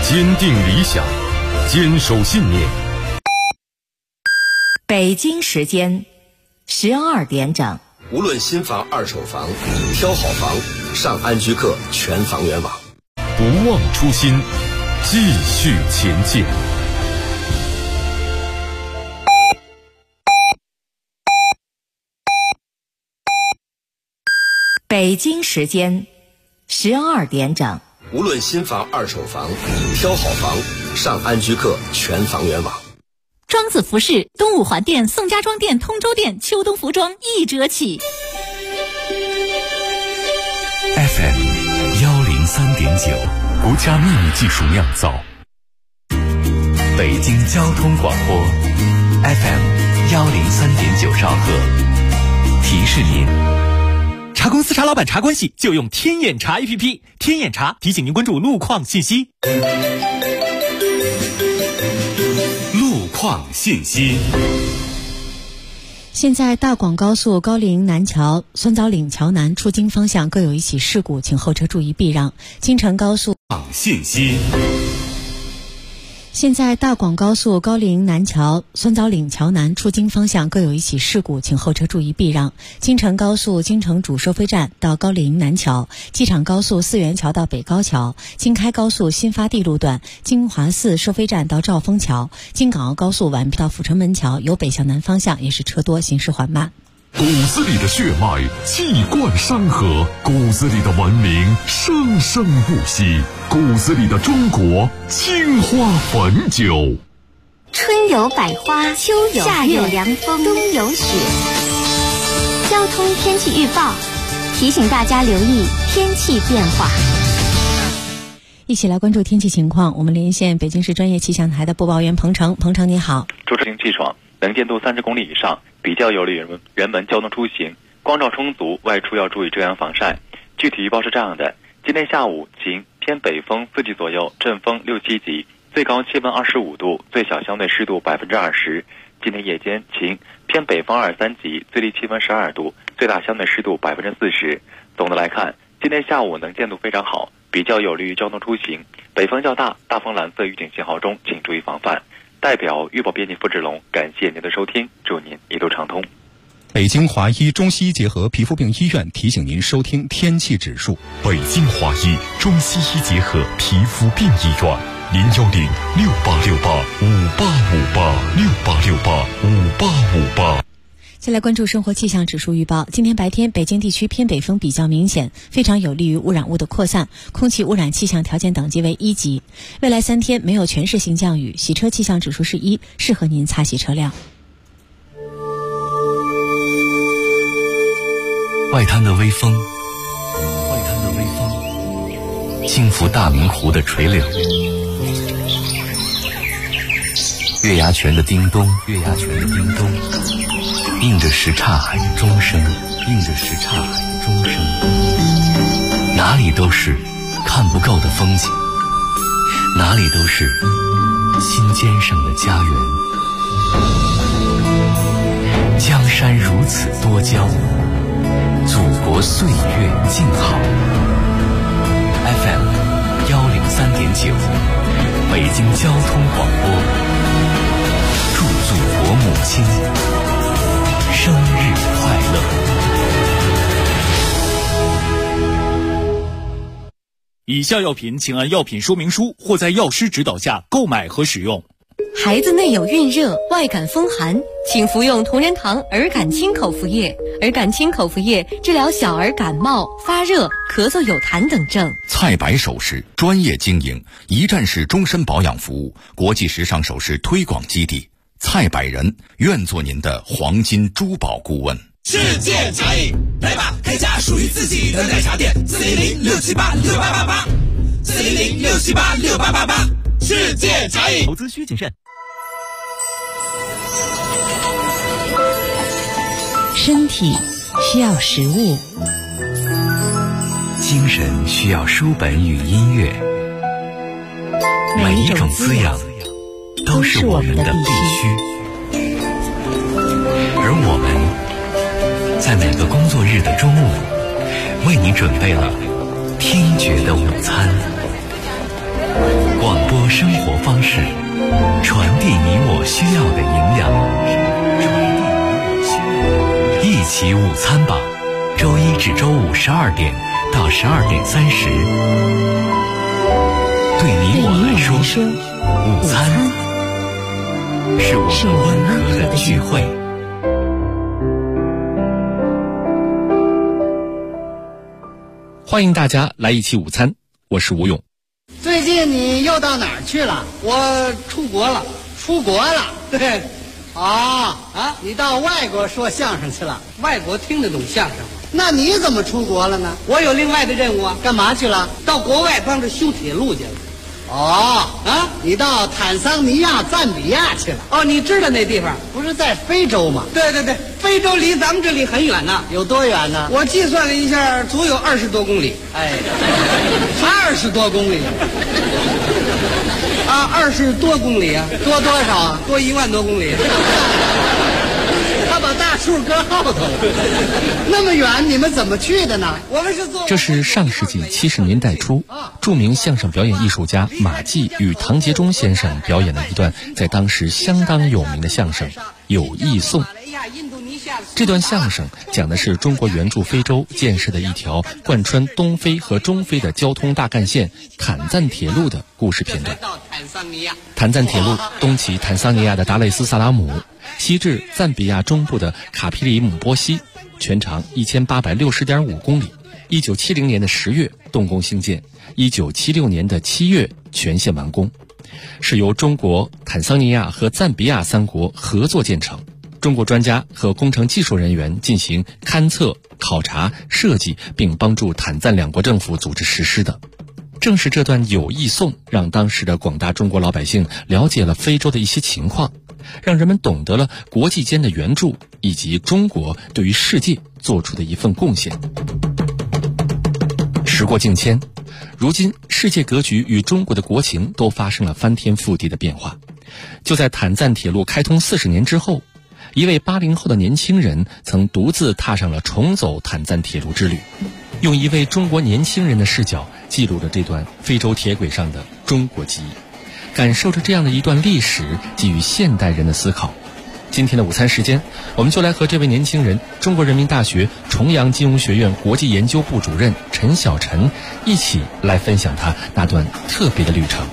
坚定理想，坚守信念。 北京时间12点整。 无论新房二手房，挑好房，上安居客全房源网。 不忘初心，继续前进。 北京时间12点整。 无论新房二手房，挑好房，上安居客全房源网。 庄子服饰东五环店、宋家庄店、通州店秋冬服装1折起。 FM 103.9，国家秘密技术酿造。北京交通广播 FM 103.9兆赫。提示您： 查公司、查老板、查关系，就用天眼查 APP。天眼查提醒您关注路况信息。 路况信息。 现在大广高速高陵南桥、酸枣岭桥南出京方向各有一起事故，请后车注意避让。京承高速信息。 现在大广高速高陵南桥、酸枣岭桥南出京方向各有一起事故，请后车注意避让。京承高速京承主收费站到高陵南桥，机场高速四元桥到北高桥，京开高速新发地路段京华寺收费站到兆丰桥，京港澳高速皖到阜成门桥，由北向南方向也是车多，行驶缓慢。 骨子里的血脉气贯山河，骨子里的文明生生不息，骨子里的中国青花汾酒。 春有百花，秋有夏有凉风，冬有雪。交通天气预报提醒大家留意天气变化。 一起来关注天气情况，我们连线北京市专业气象台的播报员彭程。彭程你好。 主持人气爽，能见度30公里以上，比较有利于人们交通出行，光照充足，外出要注意遮阳防晒。具体预报是这样的：今天下午晴，偏北风4级左右，阵风6、7级，最高气温25度，最小相对湿度20%。今天夜间晴，偏北风2、3级，最低气温12度，最大相对湿度40%。总的来看，今天下午能见度非常好，比较有利于交通出行。北风较大，大风蓝色预警信号中，请注意防范。代表预报编辑付志龙，感谢您的收听，祝您一路畅通。 北京华医中西医结合皮肤病医院提醒您收听天气指数。 北京华医中西医结合皮肤病医院，010-6868-5858，6868-5858。 再来关注生活气象指数预报。今天白天，北京地区偏北风比较明显，非常有利于污染物的扩散，空气污染气象条件等级为1级。未来3天没有全市性降雨，洗车气象指数是1，适合您擦洗车辆。 外滩的微风，轻拂大明湖的垂柳，月牙泉的叮咚，映着什刹海的钟声，哪里都是看不够的风景，哪里都是心尖上的家园。江山如此多娇，祖国岁月静好。FM 103.9，北京交通广播，祝祖国母亲生日快乐。 以下药品请按药品说明书或在药师指导下购买和使用。 孩子内有孕热、外感风寒，请服用同仁堂儿感清口服液。儿感清口服液治疗小儿感冒、发热、咳嗽有痰等症。 蔡白首饰专业经营，一站式终身保养服务，国际时尚首饰推广基地。蔡百人愿做您的黄金珠宝顾问。 世界茶饮，来吧，开家属于自己的奶茶店，400-678-6888，400-678-6888，世界茶饮。 投资需谨慎。 身体需要食物， 精神需要书本与音乐，每一种滋养都是我们的必须。而我们在每个工作日的中午，为你准备了听觉的午餐。广播生活方式，传递你我需要的营养。一起午餐吧，周一至周五12点到12点30。对你我来说，午餐是我们温和的聚会。 欢迎大家来一起午餐，我是吴勇。 最近你又到哪儿去了？ 我出国了。 出国了？ 对。 你到外国说相声去了？ 外国听得懂相声吗？ 那你怎么出国了呢？ 我有另外的任务啊。 干嘛去了？ 到国外帮着修铁路去了。 你到坦桑尼亚、赞比亚去了？ 哦，你知道那地方？ 不是在非洲吗？ 对，非洲离咱们这里很远呢。 有多远呢？ 我计算了一下，足有20多公里。 20多公里 20多公里啊？ 多多少啊？ 多1万多公里。 他把大数搁后头了。那么远，你们怎么去的呢？ 我们是坐。 这是上世纪70年代初，著名相声表演艺术家马季与唐杰忠先生表演的一段在当时相当有名的相声《友谊颂》。这段相声讲的是中国援助非洲建设的一条贯穿东非和中非的交通大干线坦赞铁路的故事片段。坦赞铁路东起坦桑尼亚的达累斯萨拉姆，西至赞比亚中部的卡皮里姆波西，全长1860.5公里。1970年的10月动工兴建，1976年的7月全线完工，是由中国、坦桑尼亚和赞比亚3国合作建成。中国专家和工程技术人员进行勘测、考察、设计，并帮助坦赞2国政府组织实施的。正是这段友谊颂，让当时的广大中国老百姓了解了非洲的一些情况，让人们懂得了国际间的援助以及中国对于世界做出的一份贡献。时过境迁，如今世界格局与中国的国情都发生了翻天覆地的变化。就在坦赞铁路开通40年之后，一位80后的年轻人曾独自踏上了重走坦赞铁路之旅，用一位中国年轻人的视角记录着这段非洲铁轨上的中国记忆，感受着这样的一段历史给予现代人的思考。今天的午餐时间，我们就来和这位年轻人，中国人民大学重阳金融学院国际研究部主任陈小晨一起来分享他那段特别的旅程。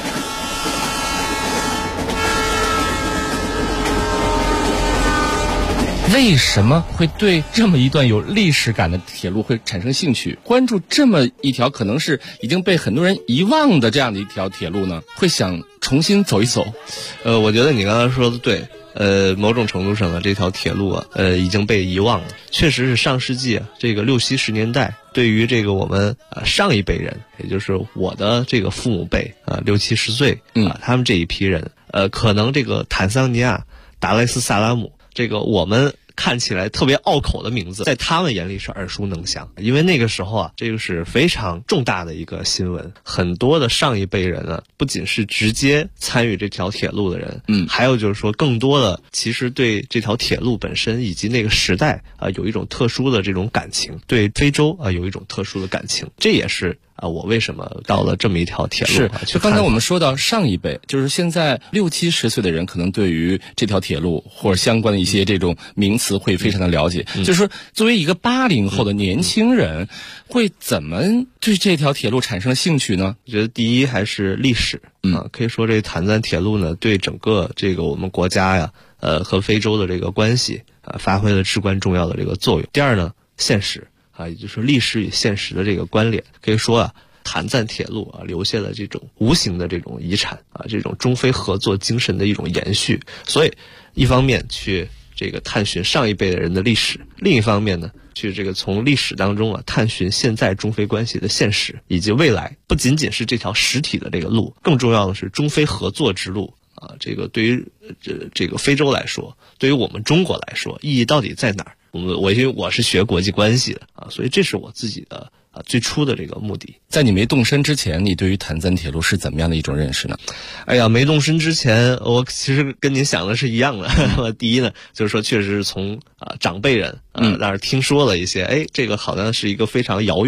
为什么会对这么一段有历史感的铁路会产生兴趣，关注这么一条可能是已经被很多人遗忘的这样的一条铁路呢？会想重新走一走？ 我觉得你刚才说的对。某种程度上呢，这条铁路已经被遗忘了。确实是上世纪这个60、70年代，对于这个我们上一辈人，也就是我的这个父母辈60、70岁他们这一批人，可能这个坦桑尼亚、达累斯萨拉姆，这个我们看起来特别拗口的名字，在他们眼里是耳熟能详，因为那个时候这个是非常重大的一个新闻。很多的上一辈人不仅是直接参与这条铁路的人，还有就是说更多的其实对这条铁路本身以及那个时代有一种特殊的这种感情，对非洲有一种特殊的感情，这也是我为什么到了这么一条铁路就刚才我们说到上一辈，就是现在60、70岁的人，可能对于这条铁路或者相关的一些这种名词会非常的了解。就是说，作为一个80后的年轻人，会怎么对这条铁路产生了兴趣呢？ 我觉得第一还是历史可以说这坦赞铁路呢，对整个这个我们国家和非洲的这个关系发挥了至关重要的这个作用。第二呢，现实。也就是历史与现实的这个关联，可以说坦赞铁路留下了这种无形的这种遗产这种中非合作精神的一种延续。所以一方面去这个探寻上一辈的人的历史，另一方面呢，去这个从历史当中探寻现在中非关系的现实以及未来。不仅仅是这条实体的这个路，更重要的是中非合作之路这个对于这个非洲来说，对于我们中国来说，意义到底在哪儿？因为我是学国际关系的所以这是我自己的最初的这个目的。 在你没动身之前，你对于坦赞铁路是怎么样的一种认识呢？ 没动身之前，我其实跟您想的是一样的。第一呢，就是说确实是从长辈人那儿听说了一些，这个好像是一个非常遥远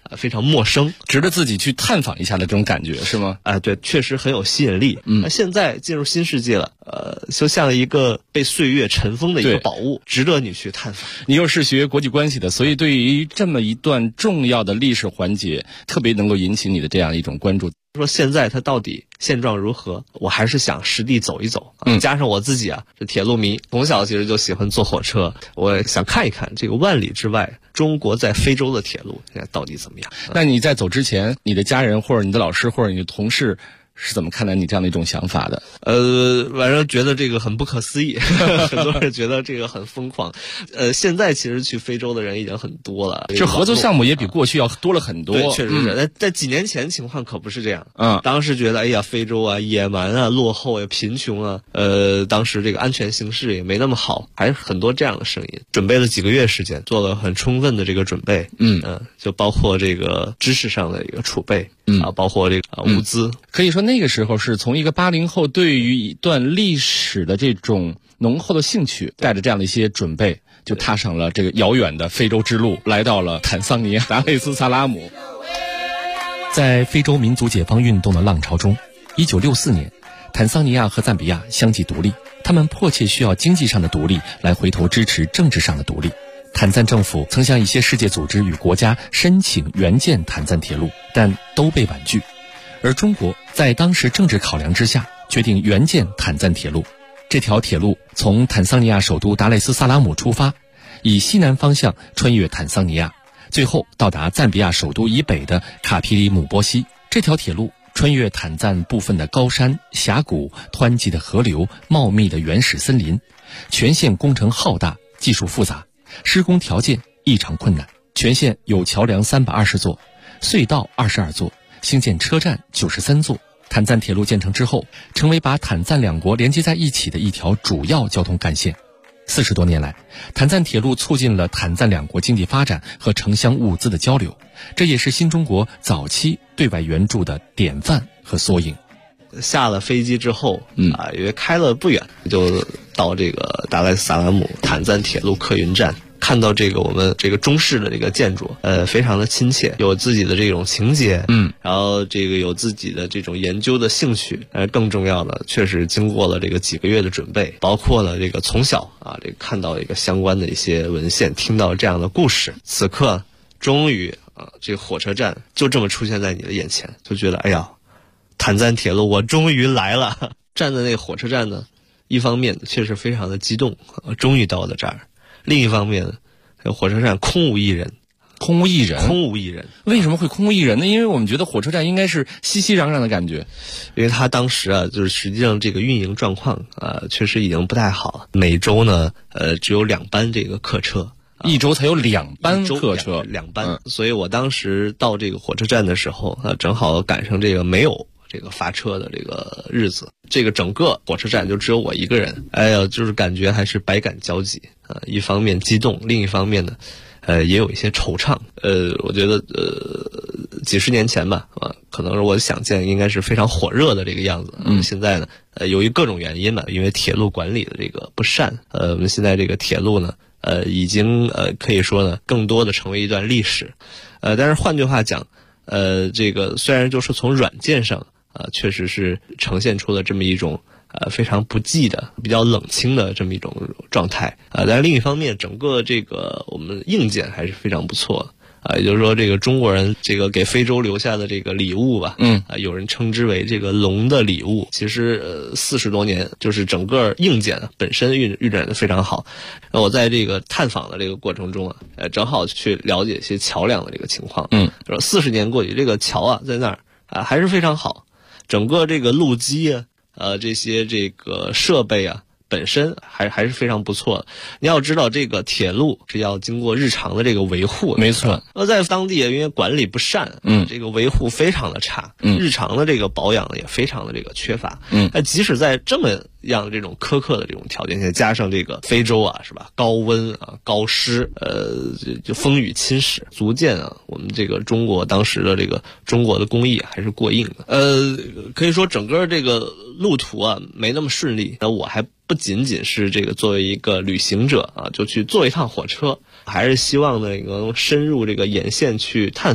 非常陌生， 值得自己去探访一下的这种感觉是吗？ 对，确实很有吸引力。那现在进入新世界了，就像一个被岁月尘封的一个宝物，值得你去探访。 你又是学国际关系的，所以对于这么一段重要的历史环节，特别能够引起你的这样一种关注。 说现在它到底现状如何，我还是想实地走一走。加上我自己是铁路迷，从小其实就喜欢坐火车，我想看一看这个万里之外中国在非洲的铁路现在到底怎么样。 那你在走之前，你的家人或者你的老师或者你的同事是怎么看待你这样的一种想法的？ 反正觉得这个很不可思议，很多人觉得这个很疯狂。现在其实去非洲的人已经很多了， 这合作项目也比过去要多了很多。 对，确实是。在几年前情况可不是这样。当时觉得哎呀，非洲啊，野蛮啊，落后啊，贫穷啊，当时这个安全形势也没那么好，还是很多这样的声音。准备了几个月时间，做了很充分的这个准备。就包括这个知识上的一个储备。包括这个物资。 可以说那个时候是从一个80后对于一段历史的这种浓厚的兴趣，带着这样的一些准备，就踏上了这个遥远的非洲之路，来到了坦桑尼亚达累斯萨拉姆。在非洲民族解放运动的浪潮中，1964年，坦桑尼亚和赞比亚相继独立，他们迫切需要经济上的独立来回头支持政治上的独立。坦赞政府曾向一些世界组织与国家申请援建坦赞铁路，但都被婉拒。而中国在当时政治考量之下，决定援建坦赞铁路。这条铁路从坦桑尼亚首都达累斯萨拉姆出发，以西南方向穿越坦桑尼亚，最后到达赞比亚首都以北的卡皮里姆波西。这条铁路穿越坦赞部分的高山、峡谷、湍急的河流、茂密的原始森林，全线工程浩大，技术复杂，施工条件异常困难。全线有桥梁320座，隧道22座，兴建车站93座。坦赞铁路建成之后，成为把坦赞两国连接在一起的一条主要交通干线。40多年来，坦赞铁路促进了坦赞两国经济发展和城乡物资的交流，这也是新中国早期对外援助的典范和缩影。 下了飞机之后，因为开了不远，就到这个达赖斯萨拉姆坦赞铁路客运站，看到这个我们这个中式的这个建筑，非常的亲切，有自己的这种情节，然后这个有自己的这种研究的兴趣，更重要的，确实经过了这个几个月的准备，包括了这个从小这个看到一个相关的一些文献，听到这样的故事，此刻终于这个火车站就这么出现在你的眼前，就觉得哎呀，坦赞铁路我终于来了。站在那个火车站呢，一方面确实非常的激动，终于到了这儿。另一方面，火车站空无一人。 空无一人？ 空无一人。 为什么会空无一人呢？因为我们觉得火车站应该是熙熙攘攘的感觉。 因为它当时就是实际上这个运营状况确实已经不太好。每周呢，只有2班这个客车。 一周才有2班客车 ，2班。所以我当时到这个火车站的时候，正好赶上这个没有这个发车的这个日子，这个整个火车站就只有我一个人。哎呀，就是感觉还是百感交集一方面激动，另一方面呢，也有一些惆怅。我觉得几十年前吧，可能是我想见应该是非常火热的这个样子。现在呢，由于各种原因嘛，因为铁路管理的这个不善，我们现在这个铁路呢，已经可以说呢，更多的成为一段历史。但是换句话讲，这个虽然就是从软件上确实是呈现出了这么一种非常不济的、比较冷清的这么一种状态但是另一方面，整个这个我们硬件还是非常不错的。也就是说，这个中国人这个给非洲留下的这个礼物吧，有人称之为这个龙的礼物。其实40多年，就是整个硬件本身运转的非常好。我在这个探访的这个过程中正好去了解一些桥梁的这个情况。40年过去，这个桥在那儿还是非常好。整个这个路基这些这个设备本身还是非常不错的。你要知道，这个铁路是要经过日常的这个维护的。 没错。 在当地因为管理不善，这个维护非常的差，日常的这个保养也非常的这个缺乏。即使在这么样这种苛刻的这种条件下，加上这个非洲是吧，高温高湿，就风雨侵蚀，足见我们这个中国当时的这个中国的工艺还是过硬的。可以说整个这个路途没那么顺利。我还不仅仅是这个作为一个旅行者就去坐一趟火车，还是希望呢能深入这个沿线去探访，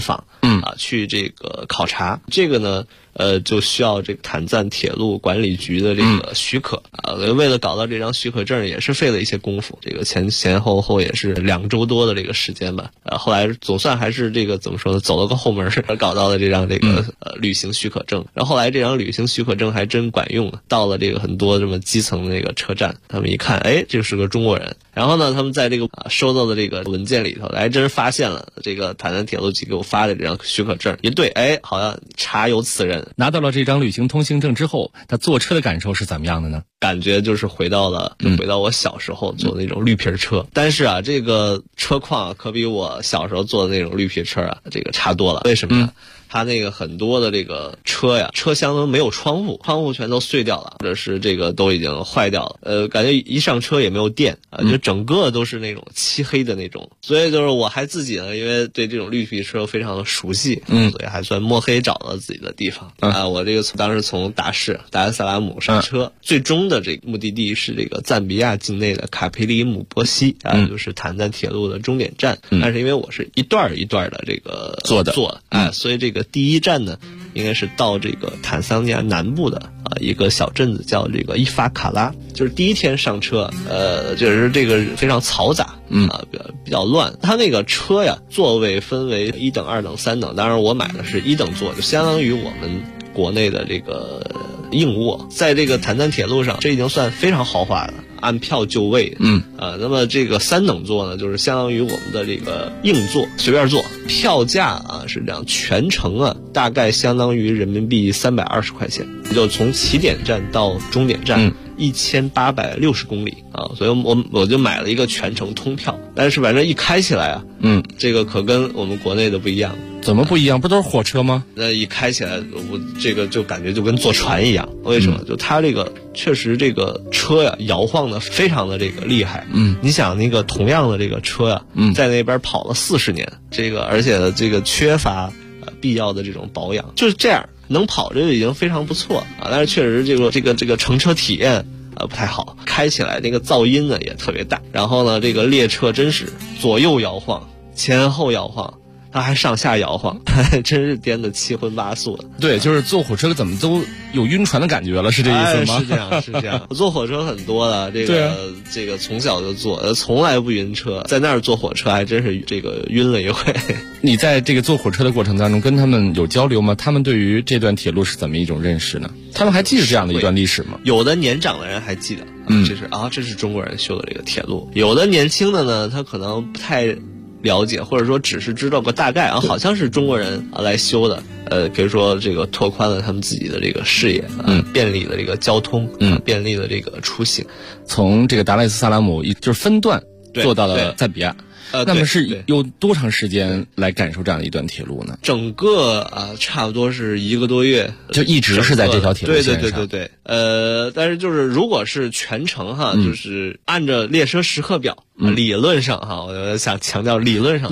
去这个考察。这个呢就需要这个坦赞铁路管理局的这个许可为了搞到这张许可证也是费了一些功夫，这个前后也是2周多的这个时间吧。后来总算还是这个怎么说呢，走了个后门搞到了这张这个旅行许可证。然后后来这张旅行许可证还真管用了，到了这个很多这么基层的那个车站，他们一看，哎，这是个中国人。然后呢，他们在这个收到的这个文件里头，还真发现了这个坦赞铁路局给我发的这张许可证，一对，哎，好像查有此人。 拿到了这张旅行通行证之后，他坐车的感受是怎么样的呢？ 感觉就是回到我小时候坐那种绿皮车，但是啊，这个车况可比我小时候坐的那种绿皮车啊，这个差多了。为什么呢？它那个很多的这个车呀，车厢都没有窗户，窗户全都碎掉了，或者是这个都已经坏掉了。感觉一上车也没有电啊，就整个都是那种漆黑的那种。所以就是我还自己呢，因为对这种绿皮车非常的熟悉，所以还算摸黑找到自己的地方啊。我这个当时从达尔萨拉姆上车，最终的这个目的地是这个赞比亚境内的卡佩里姆波西啊，就是坦赞铁路的终点站。但是因为我是一段一段的这个坐所以这个第一站呢，应该是到这个坦桑尼亚南部的一个小镇子叫这个伊法卡拉，就是第一天上车，就是这个非常嘈杂，比较乱。它那个车呀，座位分为1等、2等、3等，当然我买的是1等座，就相当于我们国内的这个硬卧。在这个坦赞铁路上，这已经算非常豪华的，按票就位。那么这个3等座呢，就是相当于我们的这个硬座，随便坐。票价是这样，全程大概相当于人民币320块钱，就从起点站到终点站。1860公里所以我就买了一个全程通票。但是反正一开起来这个可跟我们国内的不一样。 怎么不一样？不都是火车吗？ 那一开起来，我这个就感觉就跟坐船一样。为什么？就它这个确实这个车呀，摇晃的非常的这个厉害。你想那个同样的这个车呀，在那边跑了40年，这个而且这个缺乏必要的这种保养，就是这样能跑这个已经非常不错但是确实这个乘车体验不太好，开起来那个噪音呢也特别大。然后呢，这个列车真是左右摇晃，前后摇晃，它还上下摇晃，真是颠得七荤八素的。 对，就是坐火车怎么都有晕船的感觉了，是这意思吗？ 是这样。我坐火车很多的，这个从小就坐，从来不晕车。在那儿坐火车还真是这个晕了一回。 你在这个坐火车的过程当中跟他们有交流吗？他们对于这段铁路是怎么一种认识呢？他们还记得这样的一段历史吗？ 有的年长的人还记得，这是中国人修的这个铁路。有的年轻的呢，他可能不太了解，或者说只是知道个大概好像是中国人来修的，可以说这个拓宽了他们自己的这个视野，便利了这个交通，便利了这个出行。 从这个达赖斯萨拉姆就是分段坐到了赞比亚。那么是有多长时间来感受这样的一段铁路呢？ 整个差不多是1个多月， 就一直是在这条铁路线上。 对。但是就是如果是全程就是按照列车时刻表，理论上我想强调理论上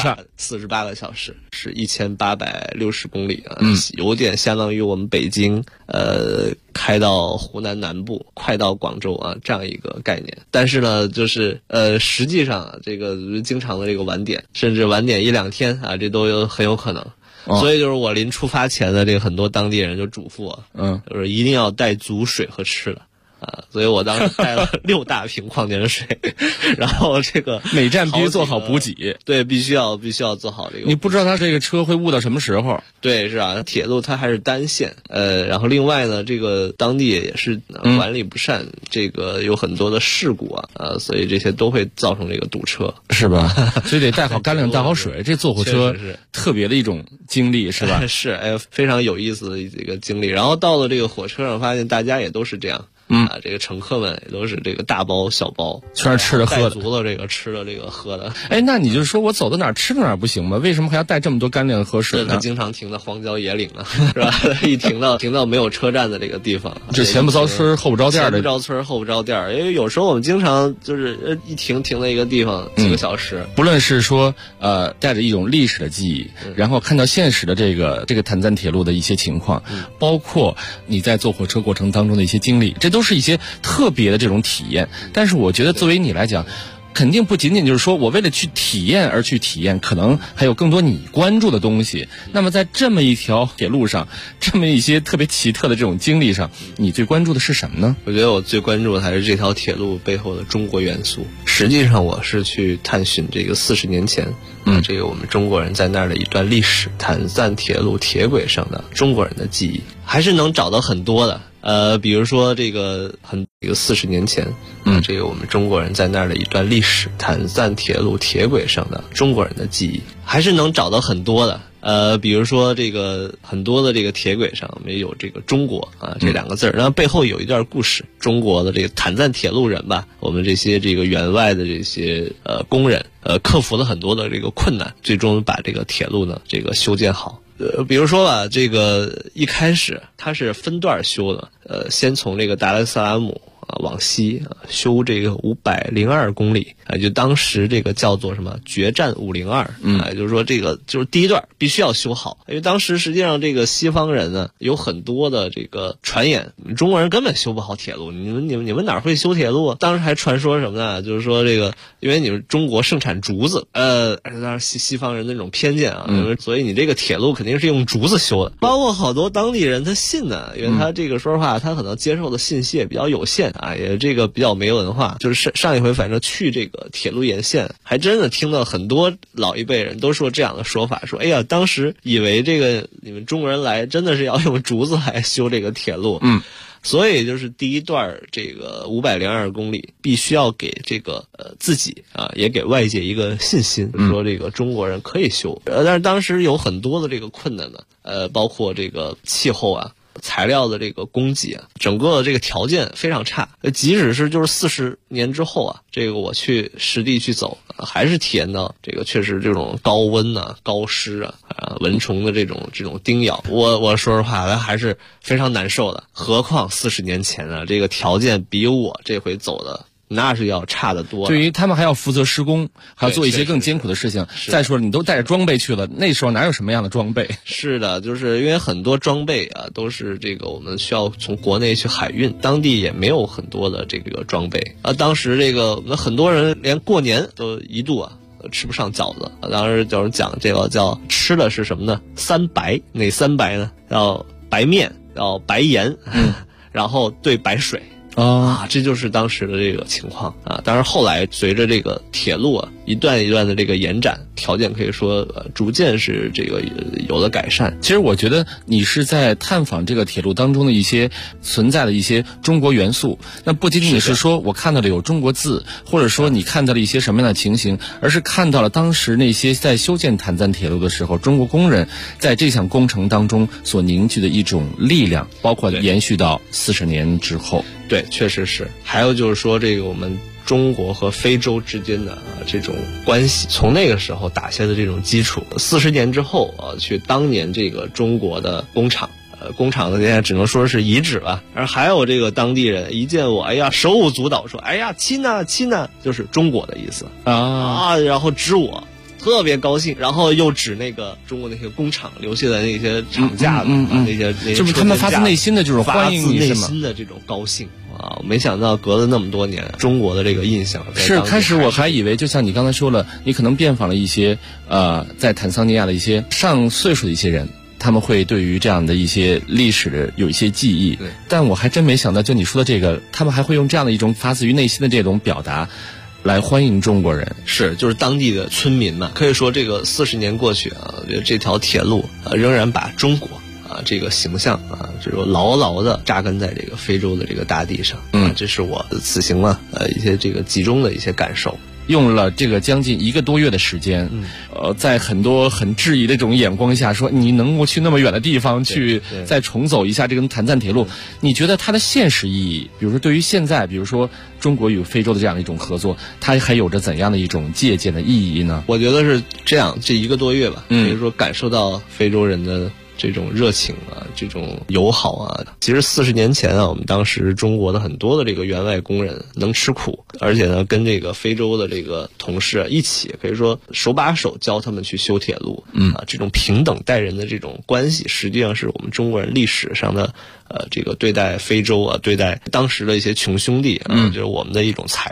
48个小时是1860公里有点相当于我们北京开到湖南南部，快到广州这样一个概念。但是呢，就是实际上这个经常的这个晚点，甚至晚点1、2天这都很有可能。所以就是我临出发前的这个很多当地人就嘱咐我，就是一定要带足水和吃的。所以我当时带了6大瓶矿泉水，然后这个每站必须做好补给。 对，必须要做好这个。 你不知道它这个车会误到什么时候？ 对，是铁路它还是单线，然后另外呢，这个当地也是管理不善，这个有很多的事故所以这些都会造成这个堵车， 是吧？所以得带好干粮，带好水。这坐火车是特别的一种经历，是吧？ 是，非常有意思的一个经历。然后到了这个火车上，发现大家也都是这样。这个乘客们也都是这个大包小包， 全是吃的喝的， 带足了这个吃的这个喝的。 那你就说我走到哪儿吃到哪儿不行吗？为什么还要带这么多干粮和水呢？ 他经常停到荒郊野岭是吧？一停到没有车站的这个地方， 就前不着村后不着店的， 前不着村后不着店。因为有时候我们经常就是一停在一个地方几个小时。 不论是说带着一种历史的记忆，然后看到现实的这个坦赞铁路的一些情况，包括你在坐火车过程当中的一些经历，这都是一些特别的这种体验。但是我觉得作为你来讲， 肯定不仅仅就是说我为了去体验而去体验，可能还有更多你关注的东西。那么在这么一条铁路上，这么一些特别奇特的这种经历上，你最关注的是什么呢？ 我觉得我最关注的还是这条铁路背后的中国元素。实际上我是去探寻这个40年前这个我们中国人在那儿的一段历史，坦赞铁路铁轨上的中国人的记忆，还是能找到很多的。比如说这个40年前这个我们中国人在那儿的一段历史，坦赞铁路铁轨上的中国人的记忆，还是能找到很多的。比如说这个很多的这个铁轨上面有这个中国这两个字，然后背后有一段故事。中国的这个坦赞铁路人吧，我们这些这个员外的这些工人克服了很多的这个困难，最终把这个铁路呢这个修建好。比如说吧，这个一开始它是分段修的，先从这个达莱萨拉姆往西修这个502公里就当时这个叫做什么决战502就是说这个就是第一段必须要修好，因为当时实际上这个西方人呢有很多的这个传言，中国人根本修不好铁路，你们哪会修铁路啊？当时还传说什么呢？就是说这个因为你们中国盛产竹子，当然西方人的那种偏见所以你这个铁路肯定是用竹子修的。包括好多当地人他信呢，因为他这个说实话他可能接受的信息也比较有限也这个比较没文化。就是上一回反正去这个铁路沿线，还真的听到很多老一辈人都说这样的说法，说哎呀，当时以为这个你们中国人来真的是要用竹子来修这个铁路。所以就是第一段这个502公里必须要给这个自己也给外界一个信心，说这个中国人可以修。但是当时有很多的这个困难呢，包括这个气候材料的这个供给整个这个条件非常差。即使是就是40年之后这个我去实地去走，还是体验到这个确实这种高温高湿蚊虫的这种叮咬。我说实话还是非常难受的。何况40年前这个条件比我这回走的那是要差得多。 对于他们还要负责施工，还要做一些更艰苦的事情。再说你都带着装备去了，那时候哪有什么样的装备？ 是的，就是因为很多装备都是这个我们需要从国内去海运，当地也没有很多的这个装备。当时这个我们很多人连过年都一度吃不上饺子。当时有人讲这个叫吃的是什么呢？3白。哪3白呢？要白面，要白盐，然后兑白水。这就是当时的这个情况当然后来随着这个铁路一段一段的这个延展，条件可以说逐渐是这个有了改善。 其实我觉得你是在探访这个铁路当中的一些存在的一些中国元素，那不仅仅是说我看到了有中国字，或者说你看到了一些什么样的情形，而是看到了当时那些在修建坦赞铁路的时候，中国工人在这项工程当中所凝聚的一种力量，包括延续到40年之后。 对，确实是。还有就是说这个我们中国和非洲之间的这种关系，从那个时候打下的这种基础，40年之后去当年这个中国的工厂的现在只能说是遗址了。而还有这个当地人一见我，哎呀手舞足蹈，说哎呀亲啊，就是中国的意思然后指我。特别高兴，然后又指那个中国那些工厂留下的那些厂架子那些就是他们发自内心的这种欢迎你， 发自内心的这种高兴没想到隔了那么多年，中国的这个印象是开始我还以为就像你刚才说了，你可能遍访了一些在坦桑尼亚的一些上岁数的一些人，他们会对于这样的一些历史的有一些记忆，但我还真没想到就你说的这个，他们还会用这样的一种发自于内心的这种表达来欢迎中国人。 就是当地的村民嘛。可以说这个40年过去这条铁路仍然把中国这个形象这种牢牢的扎根在这个非洲的这个大地上。这是我此行一些这个集中的一些感受。 用了这个将近1个多月的时间，在很多很质疑的这种眼光下，说你能够去那么远的地方去再重走一下这根坦赞铁路，你觉得它的现实意义，比如说对于现在，比如说中国与非洲的这样的一种合作，它还有着怎样的一种借鉴的意义呢？ 我觉得是这样，这1个多月吧，比如说感受到非洲人的这种热情这种友好其实40年前我们当时中国的很多的这个员外工人能吃苦，而且呢跟这个非洲的这个同事一起，可以说手把手教他们去修铁路。这种平等待人的这种关系，实际上是我们中国人历史上的这个对待非洲对待当时的一些穷兄弟就是我们的一种财富。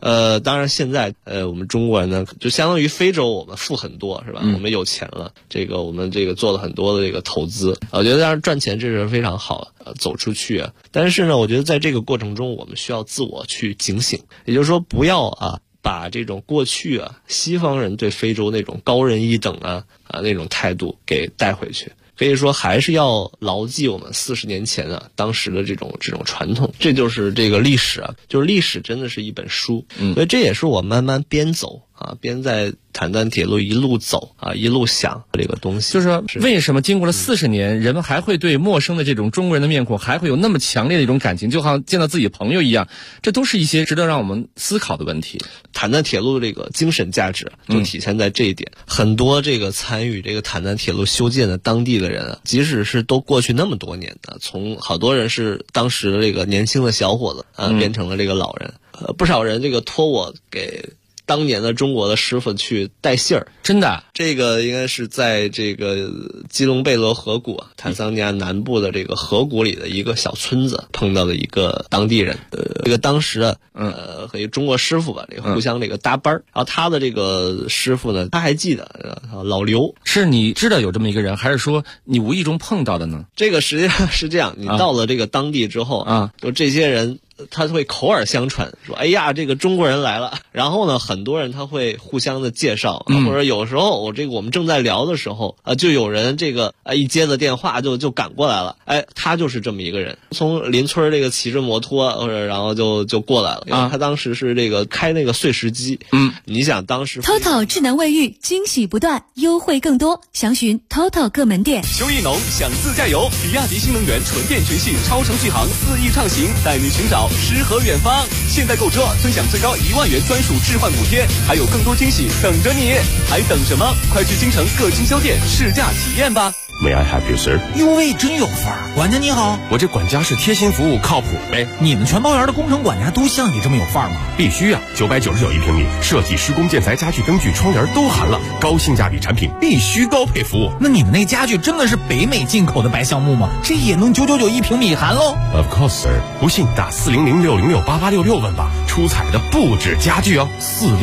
当然现在我们中国人呢，就相当于非洲我们富很多是吧？我们有钱了，我们做了很多的投资，我觉得当然赚钱这是非常好走出去啊。但是呢，我觉得在这个过程中，我们需要自我去警醒，也就是说不要把这种过去西方人对非洲那种高人一等那种态度给带回去。可以说还是要牢记我们40年前当时的这种传统，这就是这个历史就是历史真的是一本书，所以这也是我慢慢边走边在坦赞铁路一路走一路想这个东西。 就是说为什么经过了40年，人们还会对陌生的这种中国人的面孔还会有那么强烈的一种感情，就好像见到自己朋友一样，这都是一些值得让我们思考的问题。 坦赞铁路这个精神价值就体现在这一点。很多参与这个坦赞铁路修建的当地的人即使是都过去那么多年从好多人是当时的这个年轻的小伙子变成了这个老人，不少人托我给当年的中国的师傅去带信儿， 真的， 这个应该是在这个基隆贝罗河谷坦桑尼亚南部的这个河谷里的一个小村子碰到了一个当地人，这个当时和一个中国师傅吧，互相搭班，然后他的这个师傅呢，他还记得老刘。 是你知道有这么一个人，还是说你无意中碰到的呢？ 这个实际上是这样，你到了这个当地之后就这些人他会口耳相传说，哎呀，这个中国人来了。然后呢，很多人他会互相的介绍，或者有时候我们正在聊的时候就有人一接了电话就赶过来了，他就是这么一个人，从邻村骑着摩托然后就过来了，因为他当时是开碎石机。你想当时 TOTO 智能卫浴惊喜不断，优惠更多，详询 TOTO 各门店。 秋意浓，想自驾游，比亚迪新能源纯电全系超程续航4亿畅行，带你寻找诗和远方。现在购车尊享最高1万元专属置换补贴，还有更多惊喜等着你，还等什么？快去京城各经销店试驾体验吧。 May I help you, sir？ 哟喂，真有范儿！管家你好， 我这管家是贴心服务，靠谱呗。 你们全包园的工程管家都像你这么有范儿吗？ 必须啊！999一平米，设计、施工、建材、家具、灯具、窗帘都含了，高性价比产品，必须高配服务。 那你们那家具真的是北美进口的白橡木吗？这也能999一平米含喽 ？Of course, sir。不信打400-606-8866问吧，出彩的不止家具哦。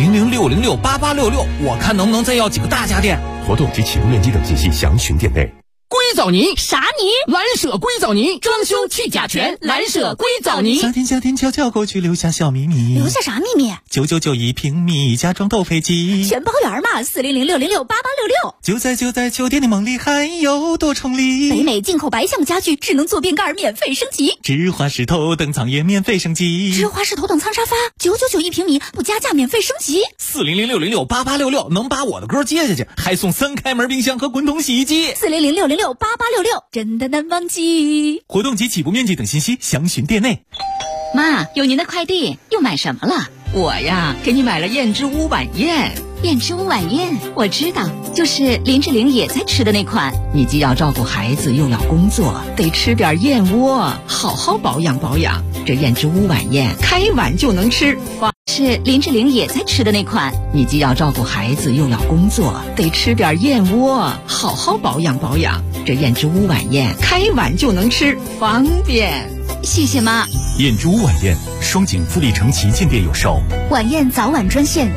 400-606-8866，我看能不能再要几个大家电。 活动及启动面积等信息详询店内。 硅藻泥啥泥？ 蓝舍硅藻泥，装修去甲醛，蓝舍硅藻泥。 夏天悄悄过去，留下小秘密。 留下啥秘密 ？999一平米，家装豆飞机。 全包圆嘛，400-606-8866。 就在酒店的梦里，还有多重礼。 北美进口白橡家具，智能坐便盖免费升级。 芝华士头等舱也免费升级。 芝华士头等舱沙发999一平米，不加价免费升级。 400-606-8866能把我的歌接下去，还送3开门冰箱和滚筒洗衣机。 400-606-8866，真的难忘记。 活动及起步面积等信息详询店内。 妈，有您的快递，又买什么了？ 我呀，给你买了燕之屋晚宴。 燕之屋晚宴，我知道，就是林志玲也在吃的那款。 你既要照顾孩子，又要工作，得吃点燕窝，好好保养保养。这燕之屋晚宴开碗就能吃。 是林志玲也在吃的那款。 你既要照顾孩子，又要工作，得吃点燕窝，好好保养保养。这燕之屋晚宴开碗就能吃，方便。 谢谢妈。 燕之屋晚宴，双井富力城旗舰店有售。 晚宴早晚专线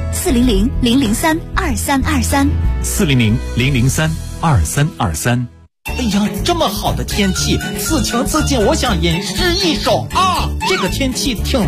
400-003-2323。 400-003-2323。 哎呀，这么好的天气，此情此景，我想吟诗一首啊！这个天气挺